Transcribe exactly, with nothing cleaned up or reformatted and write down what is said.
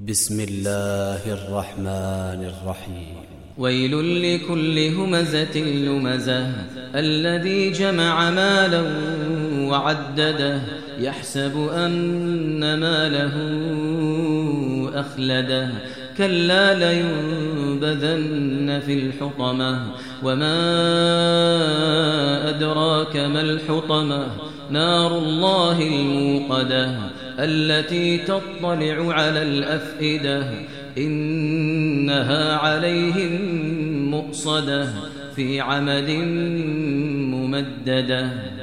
بسم الله الرحمن الرحيم ويل لكل همزة لمزة الذي جمع مالا وعدده يحسب أن ماله أخلده كلا لينبذن في الحطمة وما أدراك ما الحطمة نار الله الموقدة التي تطلع على الأفئدة إنها عليهم مؤصدة في عمد ممددة.